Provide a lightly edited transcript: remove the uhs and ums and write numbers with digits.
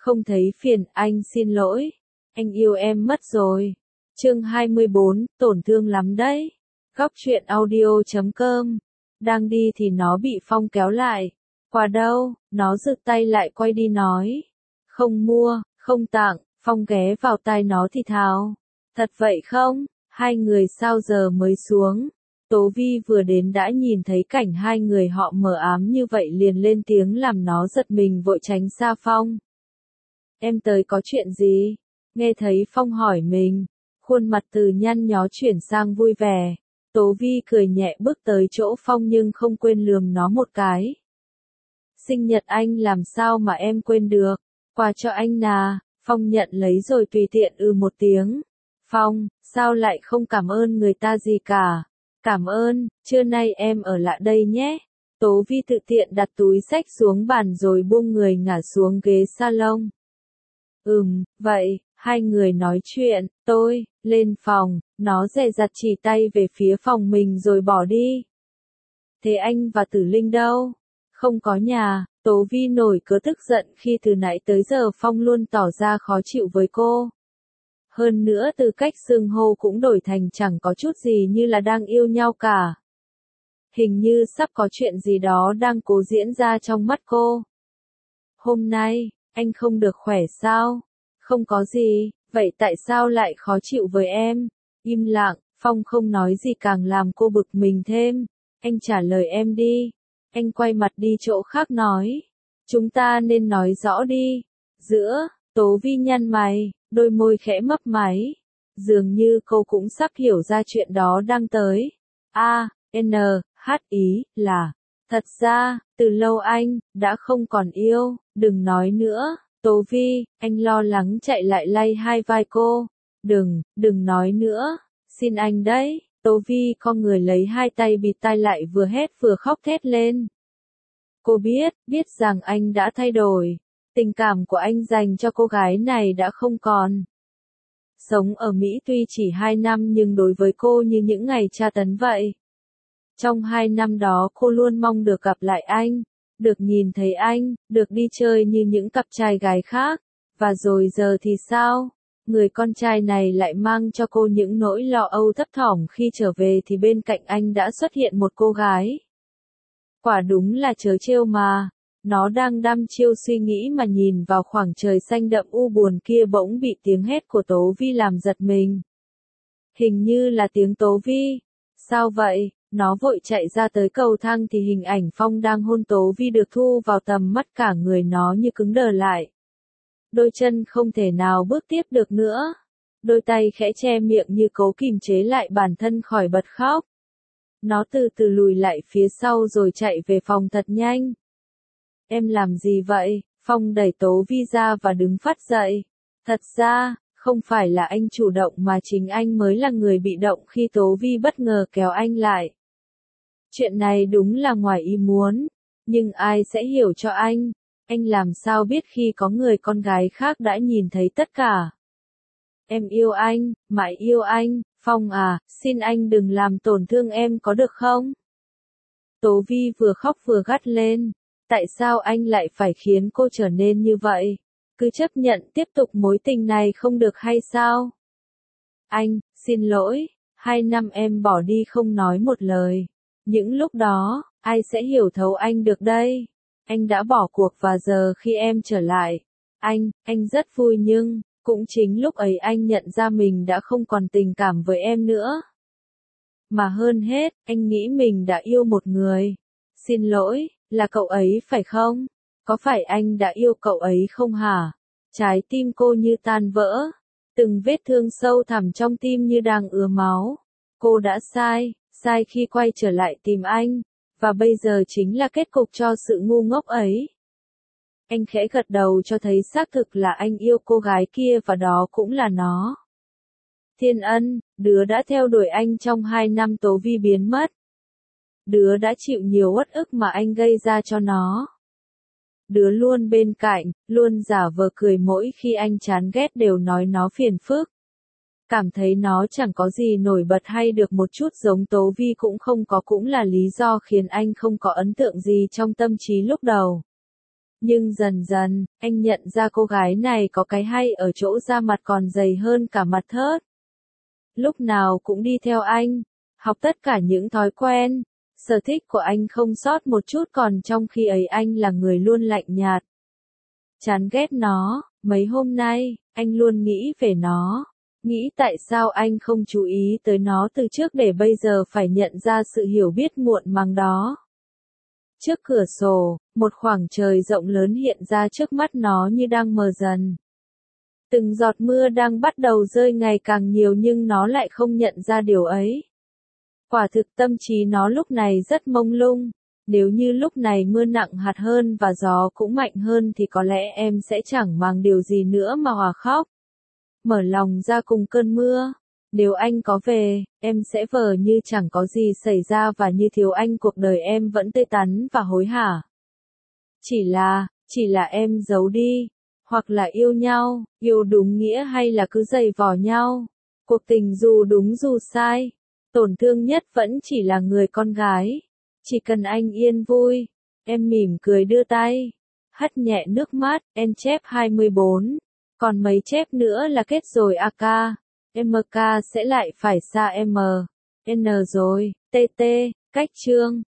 Không thấy phiền, anh xin lỗi. Anh yêu em mất rồi. Chương 24, tổn thương lắm đấy. Góc truyện audio.com. Đang đi thì nó bị Phong kéo lại. Quà đâu? Nó giựt tay lại quay đi nói. Không mua, không tặng. Phong ghé vào tai nó thì thào. Thật vậy không? Hai người sao giờ mới xuống? Tố Vi vừa đến đã nhìn thấy cảnh hai người họ mờ ám như vậy liền lên tiếng làm nó giật mình vội tránh xa Phong. Em tới có chuyện gì? Nghe thấy Phong hỏi mình, khuôn mặt từ nhăn nhó chuyển sang vui vẻ. Tố Vi cười nhẹ bước tới chỗ Phong nhưng không quên lườm nó một cái. Sinh nhật anh làm sao mà em quên được? Quà cho anh nà. Phong nhận lấy rồi tùy tiện một tiếng. Phong, sao lại không cảm ơn người ta gì cả? Cảm ơn, trưa nay em ở lại đây nhé. Tố Vi tự tiện đặt túi xách xuống bàn rồi buông người ngả xuống ghế salon. Vậy, hai người nói chuyện, tôi, lên phòng, nó dè dặt chỉ tay về phía phòng mình rồi bỏ đi. Thế anh và Tử Linh đâu? Không có nhà. Tố Vi nổi cớ tức giận khi từ nãy tới giờ Phong luôn tỏ ra khó chịu với cô. Hơn nữa từ cách xưng hô cũng đổi thành chẳng có chút gì như là đang yêu nhau cả. Hình như sắp có chuyện gì đó đang cố diễn ra trong mắt cô. Hôm nay, anh không được khỏe sao? Không có gì, vậy tại sao lại khó chịu với em? Im lặng, Phong không nói gì càng làm cô bực mình thêm. Anh trả lời em đi. Anh quay mặt đi chỗ khác nói. Chúng ta nên nói rõ đi. Giữa, Tố Vi nhăn mày, đôi môi khẽ mấp máy. Dường như cô cũng sắp hiểu ra chuyện đó đang tới. Ý là, thật ra, từ lâu anh, đã không còn yêu, đừng nói nữa. Tố Vi, anh lo lắng chạy lại lay hai vai cô. Đừng nói nữa, xin anh đấy. Tố Vi con người lấy hai tay bịt tai lại vừa hét vừa khóc thét lên. Cô biết rằng anh đã thay đổi. Tình cảm của anh dành cho cô gái này đã không còn. Sống ở Mỹ tuy chỉ 2 năm nhưng đối với cô như những ngày tra tấn vậy. Trong 2 năm đó cô luôn mong được gặp lại anh, được nhìn thấy anh, được đi chơi như những cặp trai gái khác. Và rồi giờ thì sao? Người con trai này lại mang cho cô những nỗi lo âu thấp thỏm khi trở về thì bên cạnh anh đã xuất hiện một cô gái. Quả đúng là trớ trêu mà. Nó đang đăm chiêu suy nghĩ mà nhìn vào khoảng trời xanh đậm u buồn kia bỗng bị tiếng hét của Tố Vi làm giật mình. Hình như là tiếng Tố Vi. Sao vậy? Nó vội chạy ra tới cầu thang thì hình ảnh Phong đang hôn Tố Vi được thu vào tầm mắt, cả người nó như cứng đờ lại. Đôi chân không thể nào bước tiếp được nữa. Đôi tay khẽ che miệng như cố kìm chế lại bản thân khỏi bật khóc. Nó từ từ lùi lại phía sau rồi chạy về phòng thật nhanh. Em làm gì vậy? Phong đẩy Tố Vi ra và đứng phắt dậy. Thật ra, không phải là anh chủ động mà chính anh mới là người bị động khi Tố Vi bất ngờ kéo anh lại. Chuyện này đúng là ngoài ý muốn, nhưng ai sẽ hiểu cho anh? Anh làm sao biết khi có người con gái khác đã nhìn thấy tất cả? Em yêu anh, mãi yêu anh, Phong à, xin anh đừng làm tổn thương em có được không? Tố Vi vừa khóc vừa gắt lên. Tại sao anh lại phải khiến cô trở nên như vậy? Cứ chấp nhận tiếp tục mối tình này không được hay sao? Anh, xin lỗi, 2 năm em bỏ đi không nói một lời. Những lúc đó, ai sẽ hiểu thấu anh được đây? Anh đã bỏ cuộc và giờ khi em trở lại, anh rất vui nhưng, cũng chính lúc ấy anh nhận ra mình đã không còn tình cảm với em nữa. Mà hơn hết, anh nghĩ mình đã yêu một người. Xin lỗi, là cậu ấy phải không? Có phải anh đã yêu cậu ấy không hả? Trái tim cô như tan vỡ. Từng vết thương sâu thẳm trong tim như đang ứa máu. Cô đã sai khi quay trở lại tìm anh. Và bây giờ chính là kết cục cho sự ngu ngốc ấy. Anh khẽ gật đầu cho thấy xác thực là anh yêu cô gái kia và đó cũng là nó. Thiên Ân, đứa đã theo đuổi anh trong 2 năm Tố Vi biến mất. Đứa đã chịu nhiều uất ức mà anh gây ra cho nó. Đứa luôn bên cạnh, luôn giả vờ cười mỗi khi anh chán ghét đều nói nó phiền phức. Cảm thấy nó chẳng có gì nổi bật hay được một chút giống Tố Vi cũng không có, cũng là lý do khiến anh không có ấn tượng gì trong tâm trí lúc đầu. Nhưng dần dần, anh nhận ra cô gái này có cái hay ở chỗ da mặt còn dày hơn cả mặt thớt. Lúc nào cũng đi theo anh, học tất cả những thói quen, sở thích của anh không sót một chút, còn trong khi ấy anh là người luôn lạnh nhạt. Chán ghét nó, mấy hôm nay, anh luôn nghĩ về nó. Nghĩ tại sao anh không chú ý tới nó từ trước để bây giờ phải nhận ra sự hiểu biết muộn màng đó. Trước cửa sổ, một khoảng trời rộng lớn hiện ra trước mắt nó như đang mờ dần. Từng giọt mưa đang bắt đầu rơi ngày càng nhiều nhưng nó lại không nhận ra điều ấy. Quả thực tâm trí nó lúc này rất mông lung. Nếu như lúc này mưa nặng hạt hơn và gió cũng mạnh hơn thì có lẽ em sẽ chẳng màng điều gì nữa mà hòa khóc. Mở lòng ra cùng cơn mưa. Nếu anh có về, em sẽ vờ như chẳng có gì xảy ra và như thiếu anh cuộc đời em vẫn tươi tắn và hối hả. Chỉ là em giấu đi. Hoặc là yêu nhau, yêu đúng nghĩa hay là cứ giày vò nhau. Cuộc tình dù đúng dù sai. Tổn thương nhất vẫn chỉ là người con gái. Chỉ cần anh yên vui. Em mỉm cười đưa tay. Hắt nhẹ nước mắt, en chép 24. Còn mấy chép nữa là kết rồi AK. MK sẽ lại phải xa M. N rồi, TT, cách chương.